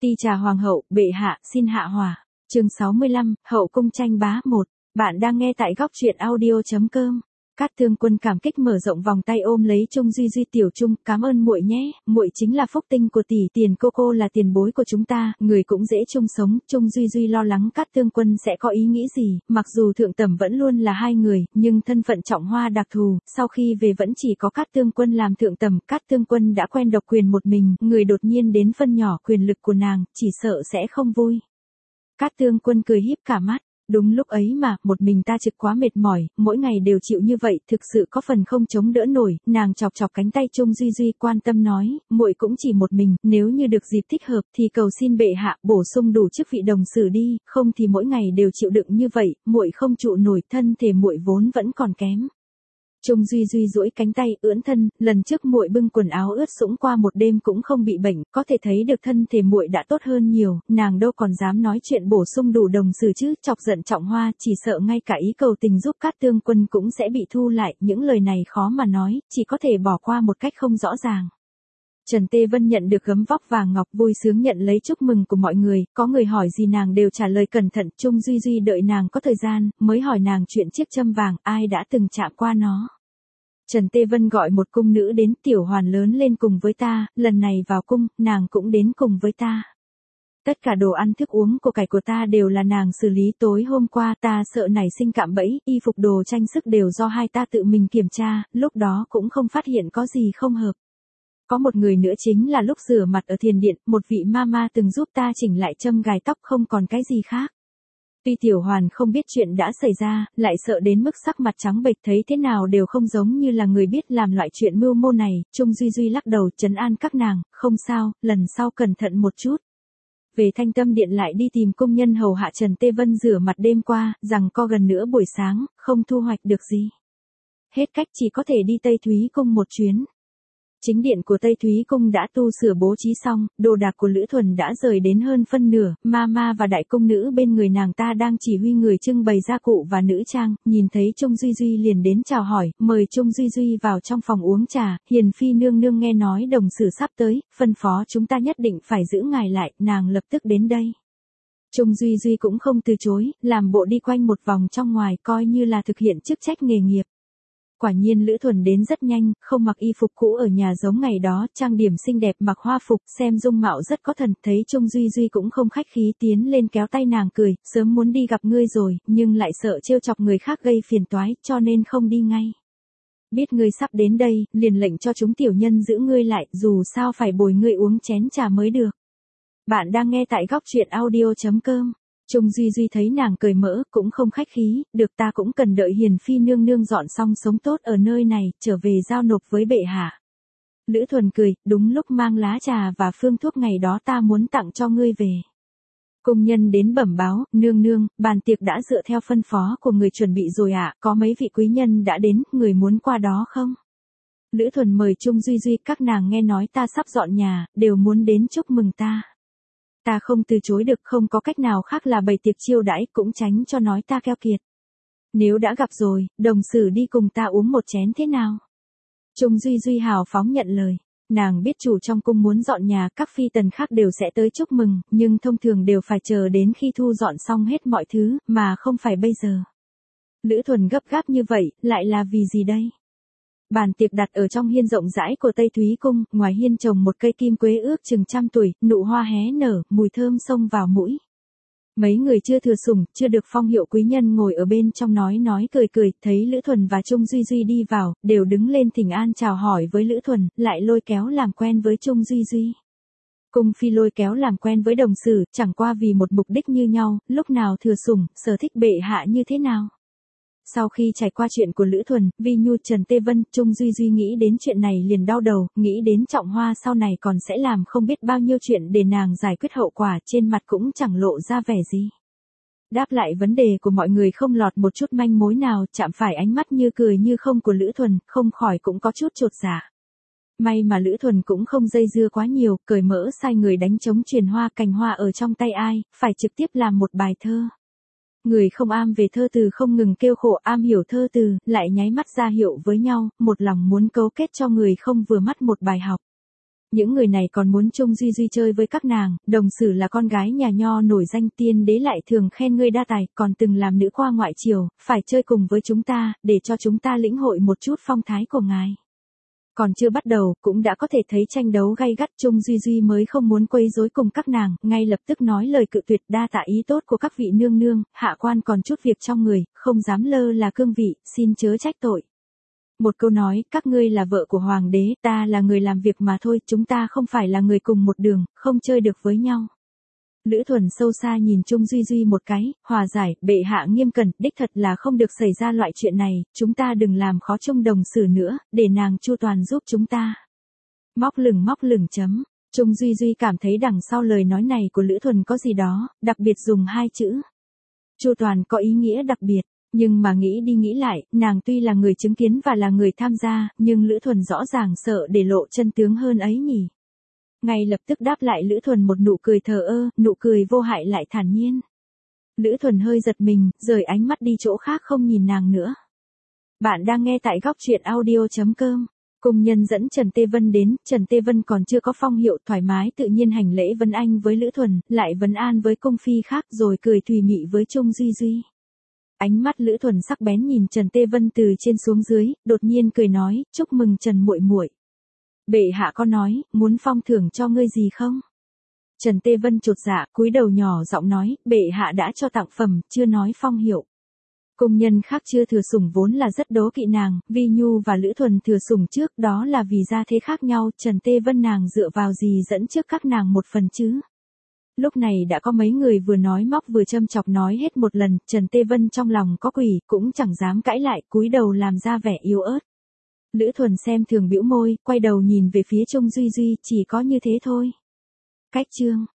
Ti trà hoàng hậu, bệ hạ, xin hạ hỏa. Chương 65, hậu cung tranh bá 1. Bạn đang nghe tại góc truyện audio.com. Cát Thương Quân cảm kích mở rộng vòng tay ôm lấy Trung Duy Duy, tiểu Trung, cảm ơn muội nhé, muội chính là phúc tinh của tỷ, tiền cô là tiền bối của chúng ta, người cũng dễ chung sống. Trung Duy Duy lo lắng Cát Thương Quân sẽ có ý nghĩ gì, mặc dù thượng tẩm vẫn luôn là hai người, nhưng thân phận Trọng Hoa đặc thù, sau khi về vẫn chỉ có Cát Thương Quân làm thượng tẩm. Cát Thương Quân đã quen độc quyền một mình, người đột nhiên đến phân nhỏ quyền lực của nàng, chỉ sợ sẽ không vui. Cát Thương Quân cười híp cả mắt. Đúng lúc ấy mà, một mình ta trực quá mệt mỏi, mỗi ngày đều chịu như vậy, thực sự có phần không chống đỡ nổi. Nàng chọc chọc cánh tay Trung Duy Duy, quan tâm nói, muội cũng chỉ một mình, nếu như được dịp thích hợp thì cầu xin bệ hạ bổ sung đủ chức vị đồng sử đi, không thì mỗi ngày đều chịu đựng như vậy, muội không trụ nổi, thân thể muội vốn vẫn còn kém. Trung Duy Duy duỗi cánh tay, ưỡn thân, lần trước muội bưng quần áo ướt sũng qua một đêm cũng không bị bệnh, có thể thấy được thân thể muội đã tốt hơn nhiều, nàng đâu còn dám nói chuyện bổ sung đủ đồng sử chứ, chọc giận Trọng Hoa, chỉ sợ ngay cả ý cầu tình giúp Cát Thương Quân cũng sẽ bị thu lại, những lời này khó mà nói, chỉ có thể bỏ qua một cách không rõ ràng. Trần Tê Vân nhận được gấm vóc vàng ngọc, vui sướng nhận lấy chúc mừng của mọi người, có người hỏi gì nàng đều trả lời cẩn thận. Trung Duy Duy đợi nàng có thời gian, mới hỏi nàng chuyện chiếc châm vàng, ai đã từng chạm qua nó. Trần Tê Vân gọi một cung nữ đến, Tiểu Hoàn lớn lên cùng với ta, lần này vào cung, nàng cũng đến cùng với ta. Tất cả đồ ăn thức uống của cải của ta đều là nàng xử lý, tối hôm qua ta sợ nảy sinh cạm bẫy, y phục đồ trang sức đều do hai ta tự mình kiểm tra, lúc đó cũng không phát hiện có gì không hợp. Có một người nữa chính là lúc rửa mặt ở thiền điện, một vị mama từng giúp ta chỉnh lại châm gài tóc, không còn cái gì khác. Tuy Tiểu Hoàn không biết chuyện đã xảy ra, lại sợ đến mức sắc mặt trắng bệch, thấy thế nào đều không giống như là người biết làm loại chuyện mưu mô này. Trung Duy Duy lắc đầu trấn an các nàng, không sao, lần sau cẩn thận một chút. Về Thanh Tâm Điện lại đi tìm công nhân hầu hạ Trần Tê Vân rửa mặt đêm qua, rằng co gần nửa buổi sáng, không thu hoạch được gì. Hết cách chỉ có thể đi Tây Thúy Cung một chuyến. Chính điện của Tây Thúy Cung đã tu sửa bố trí xong, đồ đạc của Lữ Thuần đã rời đến hơn phân nửa, Mama và đại cung nữ bên người nàng ta đang chỉ huy người trưng bày gia cụ và nữ trang, nhìn thấy Trung Duy Duy liền đến chào hỏi, mời Trung Duy Duy vào trong phòng uống trà. Hiền phi nương nương nghe nói đồng sử sắp tới, phân phó chúng ta nhất định phải giữ ngài lại, nàng lập tức đến đây. Trung Duy Duy cũng không từ chối, làm bộ đi quanh một vòng trong ngoài, coi như là thực hiện chức trách nghề nghiệp. Quả nhiên Lữ Thuần đến rất nhanh, không mặc y phục cũ ở nhà giống ngày đó, trang điểm xinh đẹp mặc hoa phục, xem dung mạo rất có thần, thấy Trung Duy Duy cũng không khách khí tiến lên kéo tay nàng cười, sớm muốn đi gặp ngươi rồi, nhưng lại sợ trêu chọc người khác gây phiền toái, cho nên không đi ngay. Biết ngươi sắp đến đây, liền lệnh cho chúng tiểu nhân giữ ngươi lại, dù sao phải bồi ngươi uống chén trà mới được. Bạn đang nghe tại góc truyện audio.com. Trung Duy Duy thấy nàng cười mỡ, cũng không khách khí, được, ta cũng cần đợi Hiền phi nương nương dọn xong sống tốt ở nơi này, trở về giao nộp với bệ hạ. Lữ Thuần cười, đúng lúc mang lá trà và phương thuốc ngày đó ta muốn tặng cho ngươi về. Công nhân đến bẩm báo, nương nương, bàn tiệc đã dựa theo phân phó của người chuẩn bị rồi ạ, có mấy vị quý nhân đã đến, người muốn qua đó không? Lữ Thuần mời Trung Duy Duy, các nàng nghe nói ta sắp dọn nhà, đều muốn đến chúc mừng ta. Ta không từ chối được, không có cách nào khác là bày tiệc chiêu đãi, cũng tránh cho nói ta keo kiệt. Nếu đã gặp rồi, đồng sử đi cùng ta uống một chén thế nào? Trung Duy Duy hào phóng nhận lời. Nàng biết chủ trong cung muốn dọn nhà, các phi tần khác đều sẽ tới chúc mừng, nhưng thông thường đều phải chờ đến khi thu dọn xong hết mọi thứ, mà không phải bây giờ. Lữ Thuần gấp gáp như vậy, lại là vì gì đây? Bàn tiệc đặt ở trong hiên rộng rãi của Tây Thúy Cung, ngoài hiên trồng một cây kim quế ước chừng 100 tuổi, nụ hoa hé nở, mùi thơm xông vào mũi. Mấy người chưa thừa sủng, chưa được phong hiệu quý nhân ngồi ở bên trong nói cười, thấy Lữ Thuần và Trung Duy Duy đi vào, đều đứng lên thỉnh an chào hỏi với Lữ Thuần, lại lôi kéo làm quen với Trung Duy Duy. Cung phi lôi kéo làm quen với đồng sử, chẳng qua vì một mục đích như nhau, lúc nào thừa sủng, sở thích bệ hạ như thế nào. Sau khi trải qua chuyện của Lữ Thuần, Vi Nhu, Trần Tê Vân, Trung Duy Duy nghĩ đến chuyện này liền đau đầu, nghĩ đến Trọng Hoa sau này còn sẽ làm không biết bao nhiêu chuyện để nàng giải quyết hậu quả, trên mặt cũng chẳng lộ ra vẻ gì. Đáp lại vấn đề của mọi người không lọt một chút manh mối nào, chạm phải ánh mắt như cười như không của Lữ Thuần, không khỏi cũng có chút chột dạ. May mà Lữ Thuần cũng không dây dưa quá nhiều, cởi mỡ sai người đánh trống truyền hoa, cành hoa ở trong tay ai, phải trực tiếp làm một bài thơ. Người không am về thơ từ không ngừng kêu khổ, am hiểu thơ từ, lại nháy mắt ra hiệu với nhau, một lòng muốn cấu kết cho người không vừa mắt một bài học. Những người này còn muốn Trung Duy Duy chơi với các nàng, đồng xử là con gái nhà nho nổi danh, tiên đế lại thường khen ngươi đa tài, còn từng làm nữ khoa ngoại triều, phải chơi cùng với chúng ta, để cho chúng ta lĩnh hội một chút phong thái của ngài. Còn chưa bắt đầu, cũng đã có thể thấy tranh đấu gay gắt. Trung Duy Duy mới không muốn quấy rối cùng các nàng, ngay lập tức nói lời cự tuyệt. Đa tạ ý tốt của các vị nương nương, hạ quan còn chút việc trong người, không dám lơ là cương vị, xin chớ trách tội. Một câu nói, các ngươi là vợ của hoàng đế, ta là người làm việc mà thôi, chúng ta không phải là người cùng một đường, không chơi được với nhau. Lữ Thuần sâu xa nhìn Trung Duy Duy một cái, hòa giải, bệ hạ nghiêm cẩn, đích thật là không được xảy ra loại chuyện này, chúng ta đừng làm khó Trung đồng xử nữa, để nàng chu toàn giúp chúng ta. Móc lửng chấm. Trung Duy Duy cảm thấy đằng sau lời nói này của Lữ Thuần có gì đó, đặc biệt dùng hai chữ. Chu toàn có ý nghĩa đặc biệt. Nhưng mà nghĩ đi nghĩ lại, nàng tuy là người chứng kiến và là người tham gia, nhưng Lữ Thuần rõ ràng sợ để lộ chân tướng hơn ấy nhỉ. Ngay lập tức đáp lại Lữ Thuần một nụ cười thờ ơ, nụ cười vô hại lại thản nhiên. Lữ Thuần hơi giật mình, rời ánh mắt đi chỗ khác không nhìn nàng nữa. Bạn đang nghe tại góc truyện audio.com. Cung nhân dẫn Trần Tê Vân đến, Trần Tê Vân còn chưa có phong hiệu, thoải mái tự nhiên hành lễ vấn anh với Lữ Thuần, lại vấn an với cung phi khác rồi cười thùy mị với Trung Duy Duy. Ánh mắt Lữ Thuần sắc bén nhìn Trần Tê Vân từ trên xuống dưới, đột nhiên cười nói, chúc mừng Trần muội muội. Bệ hạ có nói, muốn phong thưởng cho ngươi gì không? Trần Tê Vân chột dạ, cúi đầu nhỏ giọng nói, bệ hạ đã cho tặng phẩm, chưa nói phong hiệu. Công nhân khác chưa thừa sủng vốn là rất đố kỵ nàng, Vi Nhu và Lữ Thuần thừa sủng trước, đó là vì gia thế khác nhau, Trần Tê Vân nàng dựa vào gì dẫn trước các nàng một phần chứ? Lúc này đã có mấy người vừa nói móc vừa châm chọc nói hết một lần, Trần Tê Vân trong lòng có quỷ, cũng chẳng dám cãi lại, cúi đầu làm ra vẻ yếu ớt. Lữ Thuần xem thường bĩu môi, quay đầu nhìn về phía Trung Duy Duy, chỉ có như thế thôi. Cách chương